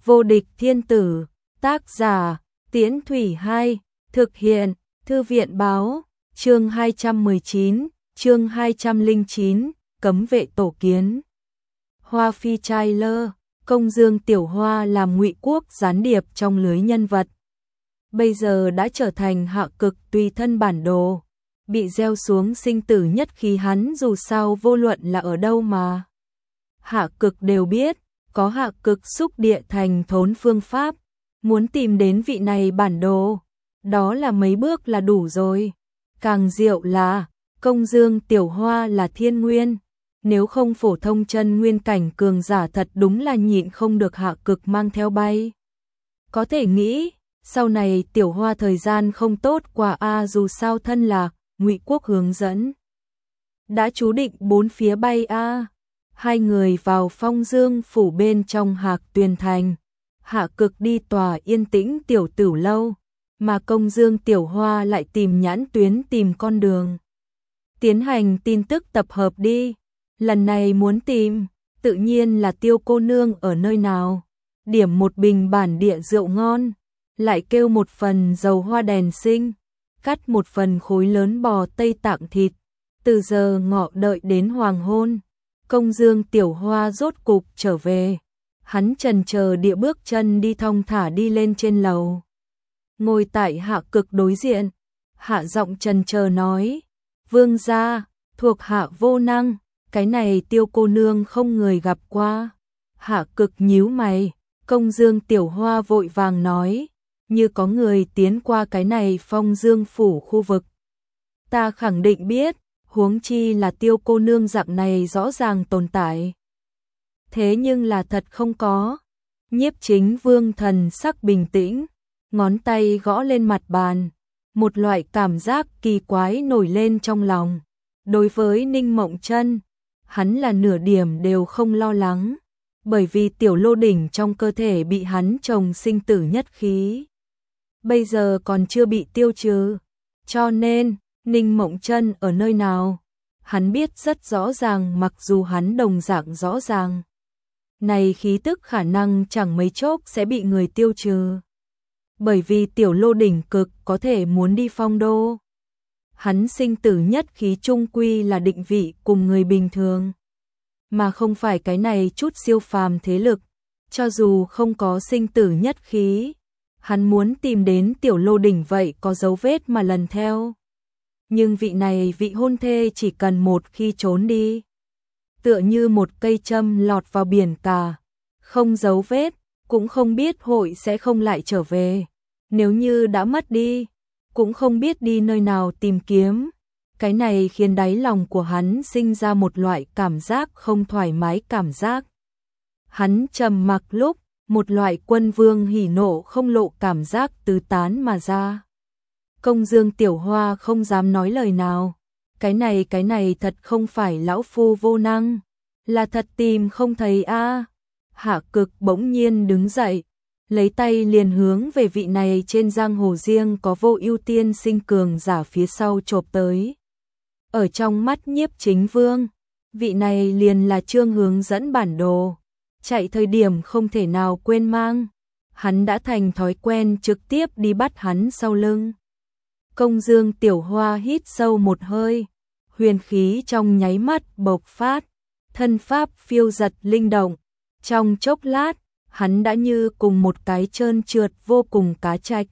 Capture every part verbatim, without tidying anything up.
Vô địch thiên tử, tác giả, Tiễn Thủy hai, thực hiện, Thư viện báo, chương hai trăm mười chín, chương hai trăm lẻ chín, cấm vệ tổ kiến. Hoa Phi trai lơ, Công Dương Tiểu Hoa làm Ngụy Quốc gián điệp trong lưới nhân vật. Bây giờ đã trở thành hạ cực tùy thân bản đồ, bị gieo xuống sinh tử nhất khí hắn dù sao vô luận là ở đâu mà. Hạ cực đều biết, có hạ cực xúc địa thành thốn phương pháp, muốn tìm đến vị này bản đồ, đó là mấy bước là đủ rồi. Càng diệu là, Công Dương Tiểu Hoa là thiên nguyên, nếu không phổ thông chân nguyên cảnh cường giả thật đúng là nhịn không được hạ cực mang theo bay. Có thể nghĩ, sau này Tiểu Hoa thời gian không tốt qua a dù sao thân là Ngụy Quốc hướng dẫn. Đã chú định bốn phía bay a. Hai người vào Phong Dương phủ bên trong Hạc Tuyền thành, hạ cực đi tòa yên tĩnh tiểu tử lâu, mà Công Dương Tiểu Hoa lại tìm nhãn tuyến tìm con đường. Tiến hành tin tức tập hợp đi, lần này muốn tìm, tự nhiên là Tiêu cô nương ở nơi nào, điểm một bình bản địa rượu ngon, lại kêu một phần dầu hoa đèn sinh, cắt một phần khối lớn bò Tây Tạng thịt, từ giờ ngọ đợi đến hoàng hôn. Công Dương Tiểu Hoa rốt cục trở về, hắn chần chờ địa bước chân đi thong thả đi lên trên lầu. Ngồi tại hạ cực đối diện, hạ giọng chần chờ nói, vương gia, thuộc hạ vô năng, cái này Tiêu cô nương không người gặp qua. Hạ cực nhíu mày, Công Dương Tiểu Hoa vội vàng nói, như có người tiến qua cái này Phong Dương phủ khu vực. Ta khẳng định biết, huống chi là Tiêu cô nương dạng này rõ ràng tồn tại. Thế nhưng là thật không có. Nhiếp Chính Vương thần sắc bình tĩnh, ngón tay gõ lên mặt bàn, một loại cảm giác kỳ quái nổi lên trong lòng. Đối với Ninh Mộng Chân, hắn là nửa điểm đều không lo lắng, bởi vì tiểu lô đỉnh trong cơ thể bị hắn trồng sinh tử nhất khí, bây giờ còn chưa bị tiêu trừ, cho nên Ninh Mộng Chân ở nơi nào, hắn biết rất rõ ràng, mặc dù hắn đồng dạng rõ ràng. Này khí tức khả năng chẳng mấy chốc sẽ bị người tiêu trừ. Bởi vì tiểu lô đỉnh cực có thể muốn đi phong đô. Hắn sinh tử nhất khí trung quy là định vị cùng người bình thường. Mà không phải cái này chút siêu phàm thế lực. Cho dù không có sinh tử nhất khí, hắn muốn tìm đến tiểu lô đỉnh vậy có dấu vết mà lần theo. Nhưng vị này vị hôn thê chỉ cần một khi trốn đi, tựa như một cây châm lọt vào biển cả, không dấu vết, cũng không biết hội sẽ không lại trở về. Nếu như đã mất đi, cũng không biết đi nơi nào tìm kiếm. Cái này khiến đáy lòng của hắn sinh ra một loại cảm giác không thoải mái cảm giác. Hắn trầm mặc lúc, một loại quân vương hỉ nộ không lộ cảm giác tứ tán mà ra. Công Dương Tiểu Hoa không dám nói lời nào. Cái này cái này thật không phải lão phu vô năng, là thật tìm không thấy a. Hạ cực bỗng nhiên đứng dậy, lấy tay liền hướng về vị này trên giang hồ riêng có vô ưu tiên sinh cường giả phía sau chộp tới. Ở trong mắt Nhiếp Chính Vương, vị này liền là Trương hướng dẫn bản đồ, chạy thời điểm không thể nào quên mang. Hắn đã thành thói quen trực tiếp đi bắt hắn sau lưng. Công Dương Tiểu Hoa hít sâu một hơi, huyền khí trong nháy mắt bộc phát, thân pháp phiêu giật linh động. Trong chốc lát, hắn đã như cùng một cái trơn trượt vô cùng cá trạch.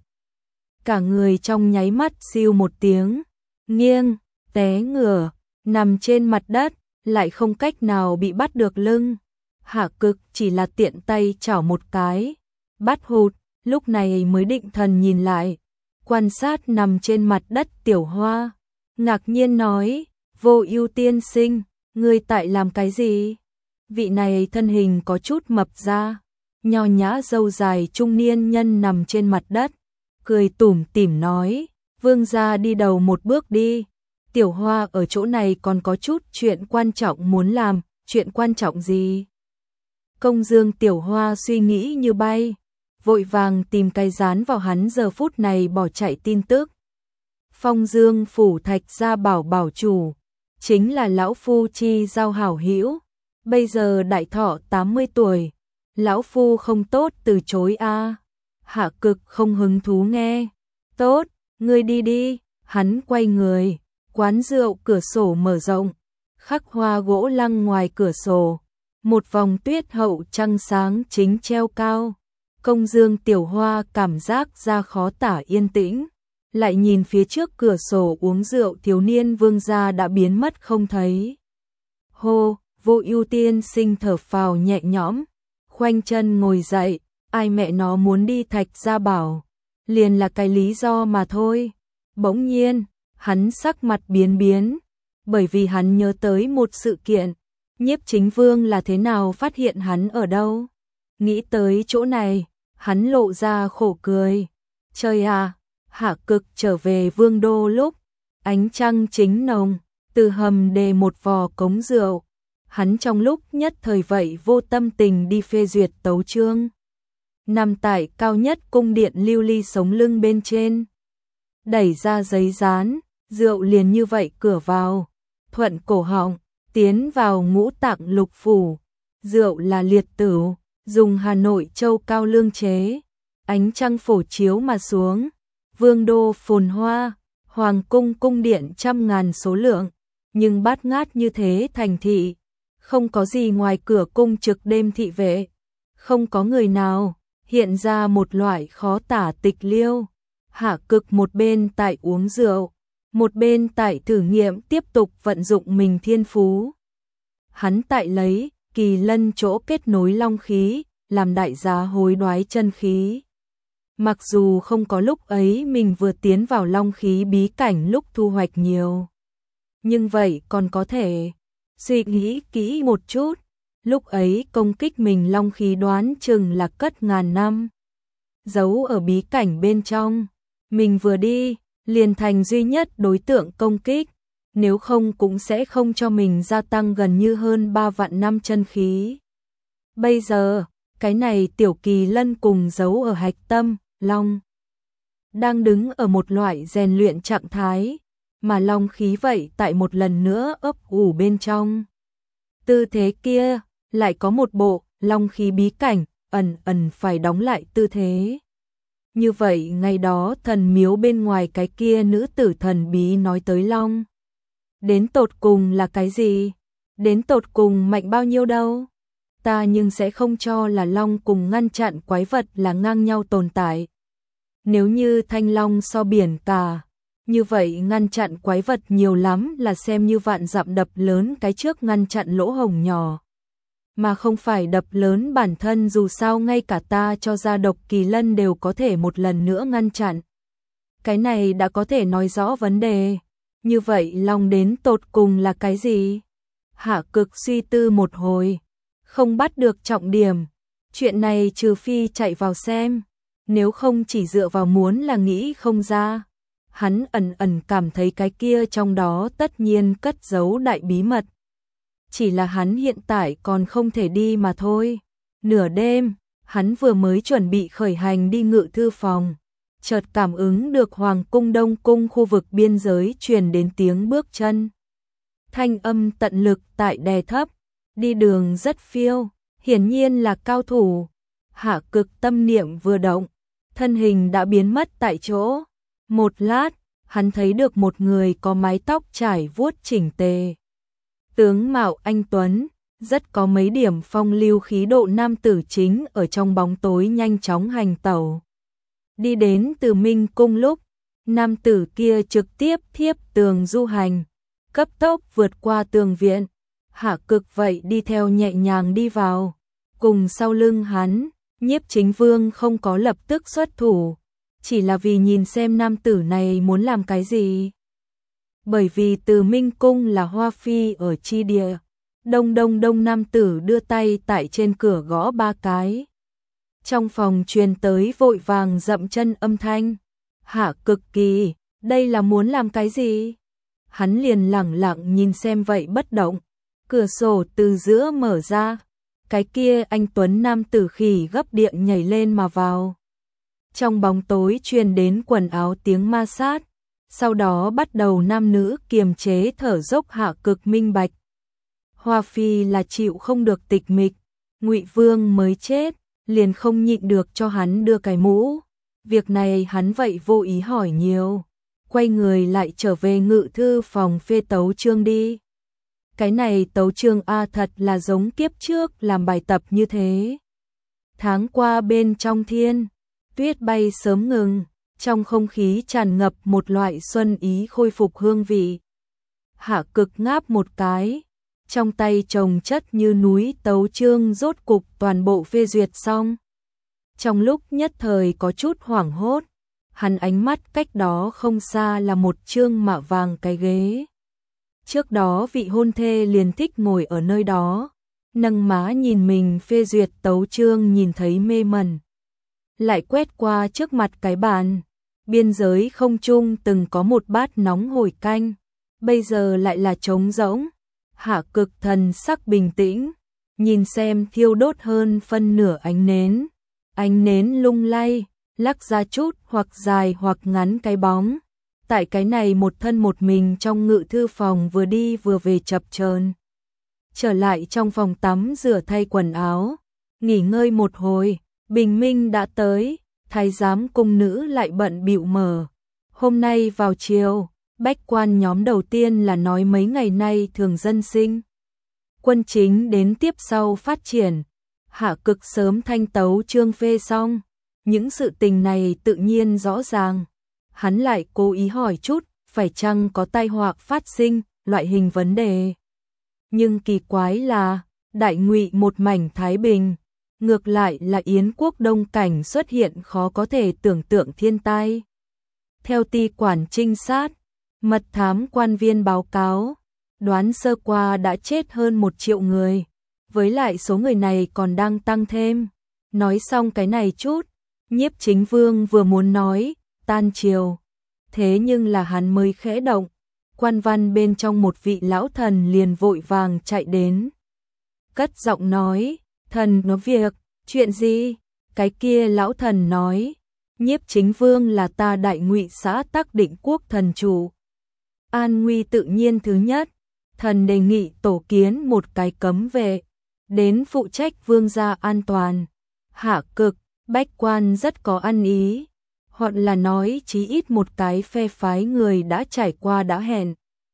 Cả người trong nháy mắt siêu một tiếng, nghiêng, té ngửa, nằm trên mặt đất, lại không cách nào bị bắt được lưng. Hạ cực chỉ là tiện tay chảo một cái, bắt hụt, lúc này mới định thần nhìn lại, quan sát nằm trên mặt đất Tiểu Hoa, ngạc nhiên nói, vô ưu tiên sinh, ngươi tại làm cái gì? Vị này thân hình có chút mập ra, nho nhã râu dài trung niên nhân nằm trên mặt đất, cười tủm tỉm nói, vương gia đi đầu một bước đi, Tiểu Hoa ở chỗ này còn có chút chuyện quan trọng muốn làm. Chuyện quan trọng gì? Công Dương Tiểu Hoa suy nghĩ như bay, vội vàng tìm cái dán vào hắn giờ phút này bỏ chạy tin tức. Phong Dương phủ Thạch gia bảo bảo chủ, chính là lão phu chi giao hảo hữu, bây giờ đại thọ tám mươi tuổi, Lão phu không tốt từ chối a. Hạ Cực không hứng thú nghe. Tốt, ngươi đi đi. Hắn quay người, quán rượu cửa sổ mở rộng, khắc hoa gỗ lăng ngoài cửa sổ, một vòng tuyết hậu trăng sáng chính treo cao. Công dương tiểu hoa cảm giác ra khó tả yên tĩnh, lại nhìn phía trước cửa sổ uống rượu thiếu niên vương gia đã biến mất không thấy. Hô, Vô Ưu tiên sinh thở phào nhẹ nhõm, khoanh chân ngồi dậy, ai mẹ nó muốn đi Thạch Gia Bảo, liền là cái lý do mà thôi. Bỗng nhiên, hắn sắc mặt biến biến, bởi vì hắn nhớ tới một sự kiện, Nhiếp Chính Vương là thế nào phát hiện hắn ở đâu. Nghĩ tới chỗ này, hắn lộ ra khổ cười. Trời à, Hạ Cực trở về Vương đô lúc ánh trăng chính nồng, từ hầm đề một vò cống rượu, hắn trong lúc nhất thời vậy vô tâm tình đi phê duyệt tấu chương. Nằm tại cao nhất cung điện lưu ly sống lưng bên trên, đẩy ra giấy dán, rượu liền như vậy cửa vào, thuận cổ họng, tiến vào ngũ tạng lục phủ. Rượu là liệt tửu, dùng Hà Nội châu cao lương chế, ánh trăng phổ chiếu mà xuống, vương đô phồn hoa, hoàng cung cung điện trăm ngàn số lượng, nhưng bát ngát như thế thành thị, không có gì ngoài cửa cung trực đêm thị vệ, không có người nào, hiện ra một loại khó tả tịch liêu. Hạ Cực một bên tại uống rượu, một bên tại thử nghiệm tiếp tục vận dụng mình thiên phú. Hắn tại lấy kỳ lân chỗ kết nối long khí, làm đại giá hối đoái chân khí. Mặc dù không có lúc ấy mình vừa tiến vào long khí bí cảnh lúc thu hoạch nhiều, nhưng vậy còn có thể suy nghĩ kỹ một chút, lúc ấy công kích mình long khí đoán chừng là cất ngàn năm, giấu ở bí cảnh bên trong. Mình vừa đi, liền thành duy nhất đối tượng công kích, nếu không cũng sẽ không cho mình gia tăng gần như hơn ba vạn năm chân khí. Bây giờ, cái này tiểu kỳ lân cùng giấu ở hạch tâm, long, đang đứng ở một loại rèn luyện trạng thái, mà long khí vậy tại một lần nữa ấp ủ bên trong. Tư thế kia, lại có một bộ, long khí bí cảnh, ẩn ẩn phải đóng lại tư thế. Như vậy ngày đó thần miếu bên ngoài cái kia nữ tử thần bí nói tới long, đến tột cùng là cái gì? Đến tột cùng mạnh bao nhiêu đâu? Ta nhưng sẽ không cho là long cùng ngăn chặn quái vật là ngang nhau tồn tại. Nếu như thanh long so biển cả, như vậy ngăn chặn quái vật nhiều lắm là xem như vạn dặm đập lớn cái trước ngăn chặn lỗ hổng nhỏ, mà không phải đập lớn bản thân. Dù sao ngay cả ta cho ra độc kỳ lân đều có thể một lần nữa ngăn chặn. Cái này đã có thể nói rõ vấn đề. Như vậy long đến tột cùng là cái gì? Hạ Cực suy tư một hồi, không bắt được trọng điểm. Chuyện này trừ phi chạy vào xem, nếu không chỉ dựa vào muốn là nghĩ không ra. Hắn ẩn ẩn cảm thấy cái kia trong đó tất nhiên cất giấu đại bí mật. Chỉ là hắn hiện tại còn không thể đi mà thôi. Nửa đêm, hắn vừa mới chuẩn bị khởi hành đi ngự thư phòng, chợt cảm ứng được Hoàng cung Đông cung khu vực biên giới truyền đến tiếng bước chân. Thanh âm tận lực tại đè thấp, đi đường rất phiêu, hiển nhiên là cao thủ. Hạ Cực tâm niệm vừa động, thân hình đã biến mất tại chỗ. Một lát, hắn thấy được một người có mái tóc trải vuốt chỉnh tề, tướng mạo anh tuấn, rất có mấy điểm phong lưu khí độ nam tử chính ở trong bóng tối nhanh chóng hành tẩu. Đi đến Từ Minh cung lúc, nam tử kia trực tiếp thiếp tường du hành, cấp tốc vượt qua tường viện. Hạ Cực vậy đi theo nhẹ nhàng đi vào, cùng sau lưng hắn, Nhiếp Chính Vương không có lập tức xuất thủ, chỉ là vì nhìn xem nam tử này muốn làm cái gì. Bởi vì Từ Minh cung là hoa phi ở chi địa, đông đông đông nam tử đưa tay tại trên cửa gõ ba cái. Trong phòng truyền tới vội vàng dậm chân âm thanh. Hạ Cực kỳ, đây là muốn làm cái gì? Hắn liền lẳng lặng nhìn xem vậy bất động. Cửa sổ từ giữa mở ra, cái kia anh tuấn nam tử khỉ gấp điện nhảy lên mà vào. Trong bóng tối truyền đến quần áo tiếng ma sát, sau đó bắt đầu nam nữ kiềm chế thở dốc. Hạ Cực minh bạch, Hoa phi là chịu không được tịch mịch, Ngụy Vương mới chết, liền không nhịn được cho hắn đưa cái mũ. Việc này hắn vậy vô ý hỏi nhiều, quay người lại trở về ngự thư phòng phê tấu chương đi. Cái này tấu chương a thật là giống kiếp trước làm bài tập như thế. Tháng qua bên trong thiên, tuyết bay sớm ngừng, trong không khí tràn ngập một loại xuân ý khôi phục hương vị. Hạ Cực ngáp một cái, trong tay chồng chất như núi tấu chương rốt cục toàn bộ phê duyệt xong. Trong lúc nhất thời có chút hoảng hốt, hắn ánh mắt cách đó không xa là một chương mạ vàng cái ghế. Trước đó vị hôn thê liền thích ngồi ở nơi đó, nâng má nhìn mình phê duyệt tấu chương nhìn thấy mê mẩn. Lại quét qua trước mặt cái bàn, biên giới không trung từng có một bát nóng hổi canh, bây giờ lại là trống rỗng. Hạ Cực thần sắc bình tĩnh, nhìn xem thiêu đốt hơn phân nửa ánh nến. Ánh nến lung lay, lắc ra chút hoặc dài hoặc ngắn cái bóng. Tại cái này một thân một mình trong ngự thư phòng vừa đi vừa về chập chờn. Trở lại trong phòng tắm rửa thay quần áo, nghỉ ngơi một hồi, bình minh đã tới, thái giám cung nữ lại bận bịu mở. Hôm nay vào chiều, bách quan nhóm đầu tiên là nói mấy ngày nay thường dân sinh. Quân chính đến tiếp sau phát triển. Hạ Cực sớm thanh tấu chương phê xong, những sự tình này tự nhiên rõ ràng. Hắn lại cố ý hỏi chút, phải chăng có tai họa phát sinh, loại hình vấn đề. Nhưng kỳ quái là, đại ngụy một mảnh thái bình, ngược lại là Yến quốc đông cảnh xuất hiện khó có thể tưởng tượng thiên tai. Theo ty quản trinh sát, mật thám quan viên báo cáo, đoán sơ qua đã chết hơn một triệu người. Với lại số người này còn đang tăng thêm. Nói xong cái này chút, Nhiếp Chính Vương vừa muốn nói, tan triều. Thế nhưng là hắn mới khẽ động, quan văn bên trong một vị lão thần liền vội vàng chạy đến. Cất giọng nói, thần nói việc, chuyện gì? Cái kia lão thần nói, Nhiếp Chính Vương là ta đại ngụy xã Tắc Định quốc thần chủ. An nguy tự nhiên thứ nhất, thần đề nghị tổ kiến một cái cấm vệ, đến phụ trách vương gia an toàn. Hạ Cực, bách quan rất có ăn ý, hoặc là nói chí ít một cái phe phái người đã trải qua đã hẹn.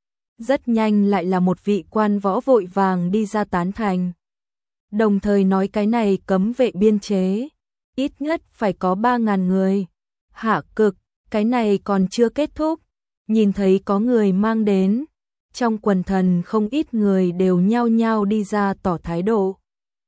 Rất nhanh lại là một vị quan võ vội vàng đi ra tán thành. Đồng thời nói cái này cấm vệ biên chế, ít nhất phải có ba ngàn người. Hạ Cực, cái này còn chưa kết thúc, nhìn thấy có người mang đến. Trong quần thần không ít người đều nhao nhao đi ra tỏ thái độ.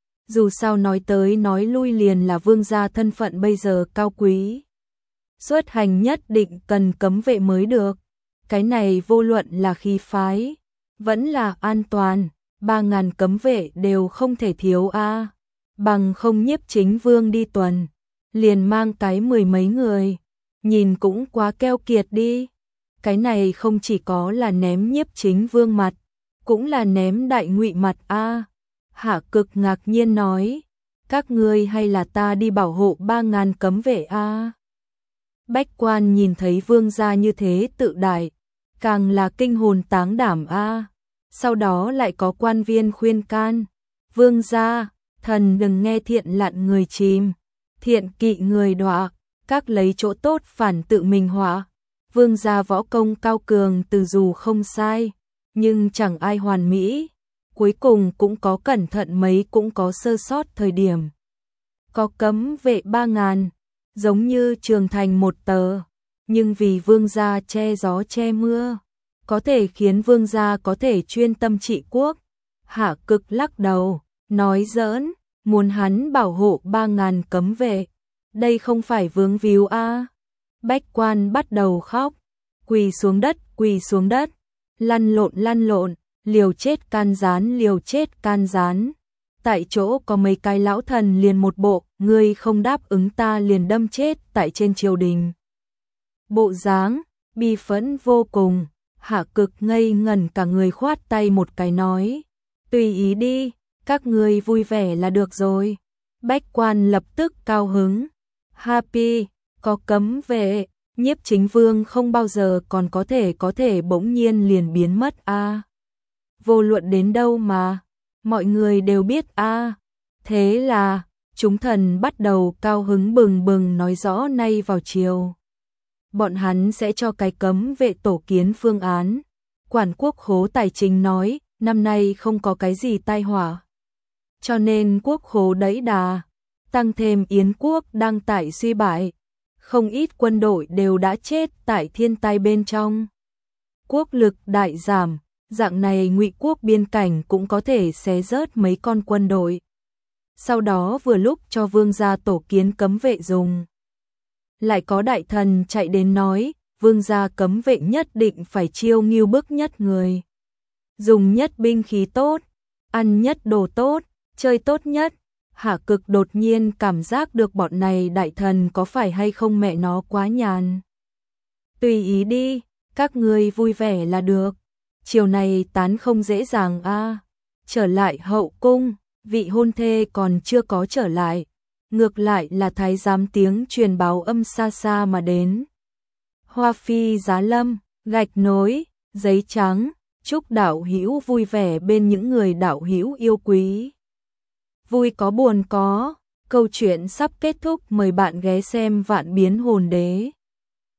Dù sao nói tới nói lui liền là vương gia thân phận bây giờ cao quý. Xuất hành nhất định cần cấm vệ mới được. Cái này vô luận là khí phái, vẫn là an toàn, ba ngàn cấm vệ đều không thể thiếu a. Bằng không Nhiếp Chính Vương đi tuần, liền mang cái mười mấy người, nhìn cũng quá keo kiệt đi. Cái này không chỉ có là ném Nhiếp Chính Vương mặt, cũng là ném đại ngụy mặt a. Hạ Cực ngạc nhiên nói, các ngươi hay là ta đi bảo hộ ba ngàn cấm vệ a. Bách quan nhìn thấy vương gia như thế tự đại, càng là kinh hồn táng đảm a. Sau đó lại có quan viên khuyên can, vương gia, thần đừng nghe thiện lặn người chìm, thiện kỵ người đọa, các lấy chỗ tốt phản tự mình họa. Vương gia võ công cao cường từ dù không sai, nhưng chẳng ai hoàn mỹ, cuối cùng cũng có cẩn thận mấy cũng có sơ sót thời điểm. Có cấm vệ ba ngàn, giống như trường thành một tờ, nhưng vì vương gia che gió che mưa, có thể khiến vương gia có thể chuyên tâm trị quốc. Hạ Cực lắc đầu, nói giỡn, muốn hắn bảo hộ ba ngàn cấm vệ, đây không phải vướng víu a. Bách quan bắt đầu khóc, quỳ xuống đất, quỳ xuống đất, lăn lộn lăn lộn, liều chết can gián liều chết can gián. Tại chỗ có mấy cái lão thần liền một bộ, ngươi không đáp ứng ta liền đâm chết tại trên triều đình. Bộ dáng, bi phẫn vô cùng, Hạ Cực ngây ngẩn cả người khoát tay một cái nói, tùy ý đi, các ngươi vui vẻ là được rồi. Bách quan lập tức cao hứng, happy, có cấm vệ, Nhiếp Chính Vương không bao giờ còn có thể có thể bỗng nhiên liền biến mất a. Vô luận đến đâu mà, mọi người đều biết a. Thế là, chúng thần bắt đầu cao hứng bừng bừng nói rõ nay vào chiều. Bọn hắn sẽ cho cái cấm vệ tổ kiến phương án. Quản quốc khố tài chính nói, năm nay không có cái gì tai họa. Cho nên quốc khố đẩy đà, tăng thêm Yến quốc đang tại suy bại. Không ít quân đội đều đã chết tại thiên tai bên trong. Quốc lực đại giảm, dạng này Ngụy quốc biên cảnh cũng có thể xé rớt mấy con quân đội. Sau đó vừa lúc cho vương gia tổ kiến cấm vệ dùng. Lại có đại thần chạy đến nói, vương gia cấm vệ nhất định phải chiêu nghiêu bức nhất người. Dùng nhất binh khí tốt, ăn nhất đồ tốt, chơi tốt nhất. Hạ Cực đột nhiên cảm giác được bọn này đại thần có phải hay không mẹ nó quá nhàn. Tùy ý đi, các ngươi vui vẻ là được. Chiều này tán không dễ dàng a. Trở lại hậu cung, vị hôn thê còn chưa có trở lại. Ngược lại là thái giám tiếng truyền báo âm xa xa mà đến. Hoa phi giá lâm, gạch nối, giấy trắng, chúc đạo hữu vui vẻ bên những người đạo hữu yêu quý. Vui có buồn có, câu chuyện sắp kết thúc, mời bạn ghé xem Vạn Biến Hồn Đế.